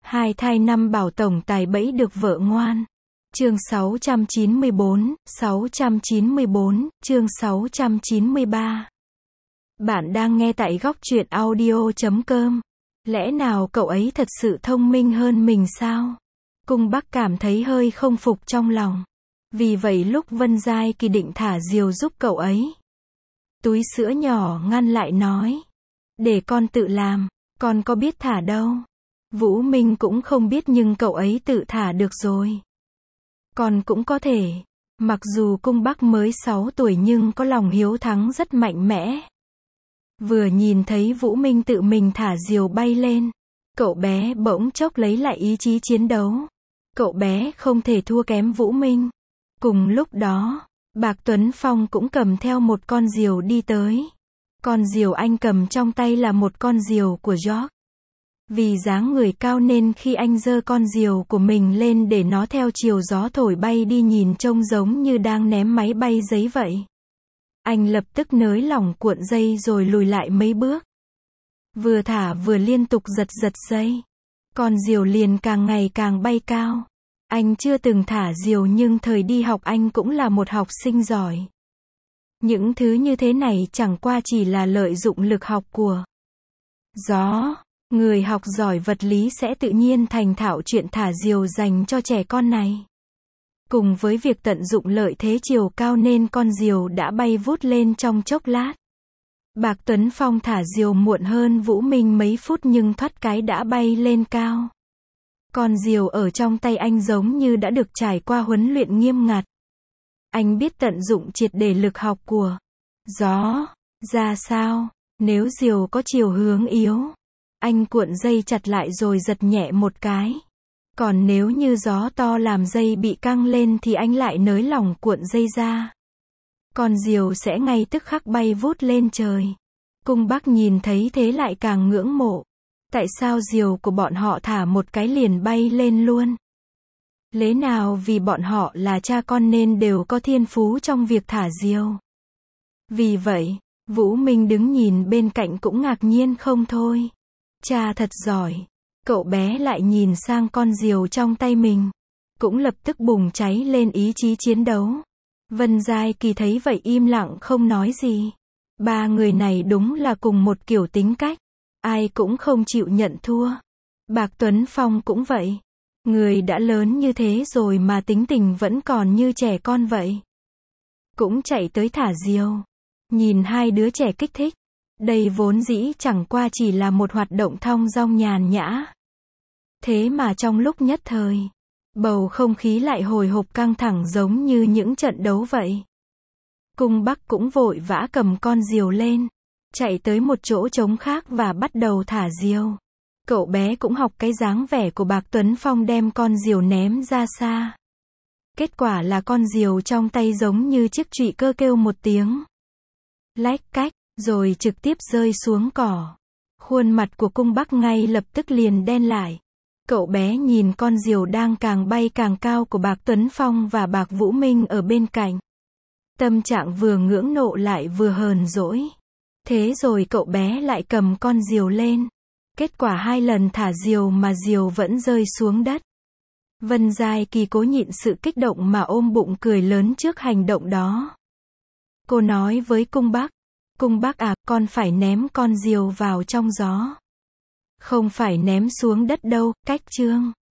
Hai thai năm bảo tổng tài bẫy được vợ ngoan. Chương 694, chương 693. Bạn đang nghe tại góc truyện audio.com. Lẽ nào cậu ấy thật sự thông minh hơn mình sao? Cung Bắc cảm thấy hơi không phục trong lòng. Vì vậy lúc Vân Giai Kỳ định thả diều giúp cậu ấy, túi sữa nhỏ ngăn lại nói: để con tự làm, con có biết thả đâu. Vũ Minh cũng không biết nhưng cậu ấy tự thả được rồi. Con cũng có thể. Mặc dù Cung Bắc mới 6 tuổi nhưng có lòng hiếu thắng rất mạnh mẽ. Vừa nhìn thấy Vũ Minh tự mình thả diều bay lên, cậu bé bỗng chốc lấy lại ý chí chiến đấu. Cậu bé không thể thua kém Vũ Minh. Cùng lúc đó, Bạc Tuấn Phong cũng cầm theo một con diều đi tới. Con diều anh cầm trong tay là một con diều của George. Vì dáng người cao nên khi anh giơ con diều của mình lên để nó theo chiều gió thổi bay đi nhìn trông giống như đang ném máy bay giấy vậy. Anh lập tức nới lỏng cuộn dây rồi lùi lại mấy bước. Vừa thả vừa liên tục giật dây. Con diều liền càng ngày càng bay cao. Anh chưa từng thả diều nhưng thời đi học anh cũng là một học sinh giỏi. Những thứ như thế này chẳng qua chỉ là lợi dụng lực học của gió. Người học giỏi vật lý sẽ tự nhiên thành thạo chuyện thả diều dành cho trẻ con này. Cùng với việc tận dụng lợi thế chiều cao nên con diều đã bay vút lên trong chốc lát. Bạc Tuấn Phong thả diều muộn hơn Vũ Minh mấy phút nhưng thoát cái đã bay lên cao. Con diều ở trong tay anh giống như đã được trải qua huấn luyện nghiêm ngặt. Anh biết tận dụng triệt để lực học của gió. Ra sao? Nếu diều có chiều hướng yếu, anh cuộn dây chặt lại rồi giật nhẹ một cái. Còn nếu như gió to làm dây bị căng lên thì anh lại nới lỏng cuộn dây ra. Con diều sẽ ngay tức khắc bay vút lên trời. Cung Bắc nhìn thấy thế lại càng ngưỡng mộ. Tại sao diều của bọn họ thả một cái liền bay lên luôn? Lẽ nào vì bọn họ là cha con nên đều có thiên phú trong việc thả diều? Vì vậy, Vũ Minh đứng nhìn bên cạnh cũng ngạc nhiên không thôi. Cha thật giỏi. Cậu bé lại nhìn sang con diều trong tay mình, cũng lập tức bùng cháy lên ý chí chiến đấu. Vân Giai Kỳ thấy vậy im lặng không nói gì. Ba người này đúng là cùng một kiểu tính cách. Ai cũng không chịu nhận thua. Bạc Tuấn Phong cũng vậy. Người đã lớn như thế rồi mà tính tình vẫn còn như trẻ con vậy. Cũng chạy tới thả diều. Nhìn hai đứa trẻ kích thích. Đây vốn dĩ chẳng qua chỉ là một hoạt động thong dong nhàn nhã. Thế mà trong lúc nhất thời, bầu không khí lại hồi hộp căng thẳng giống như những trận đấu vậy. Cung Bắc cũng vội vã cầm con diều lên, chạy tới một chỗ trống khác và bắt đầu thả diều. Cậu bé cũng học cái dáng vẻ của Bạc Tuấn Phong đem con diều ném ra xa. Kết quả là con diều trong tay giống như chiếc chụy cơ kêu một tiếng lách cách, rồi trực tiếp rơi xuống cỏ. Khuôn mặt của Cung Bắc ngay lập tức liền đen lại. Cậu bé nhìn con diều đang càng bay càng cao của Bạc Tuấn Phong và Bạc Vũ Minh ở bên cạnh. Tâm trạng vừa ngưỡng nộ lại vừa hờn dỗi. Thế rồi cậu bé lại cầm con diều lên. Kết quả 2 lần thả diều mà diều vẫn rơi xuống đất. Vân Giai Kỳ cố nhịn sự kích động mà ôm bụng cười lớn trước hành động đó. Cô nói với Cung Bắc: Cung Bắc à, con phải ném con diều vào trong gió. Không phải ném xuống đất đâu, cách chương.